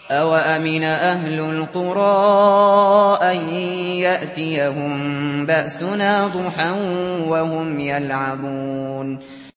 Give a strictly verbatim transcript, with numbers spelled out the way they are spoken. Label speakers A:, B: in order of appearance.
A: أَوَأَمِنَ أَهْلُ الْقُرَىٰ أَن يَأْتِيَهُم بَأْسُنَا ضُحًى وَهُمْ يَلْعَبُونَ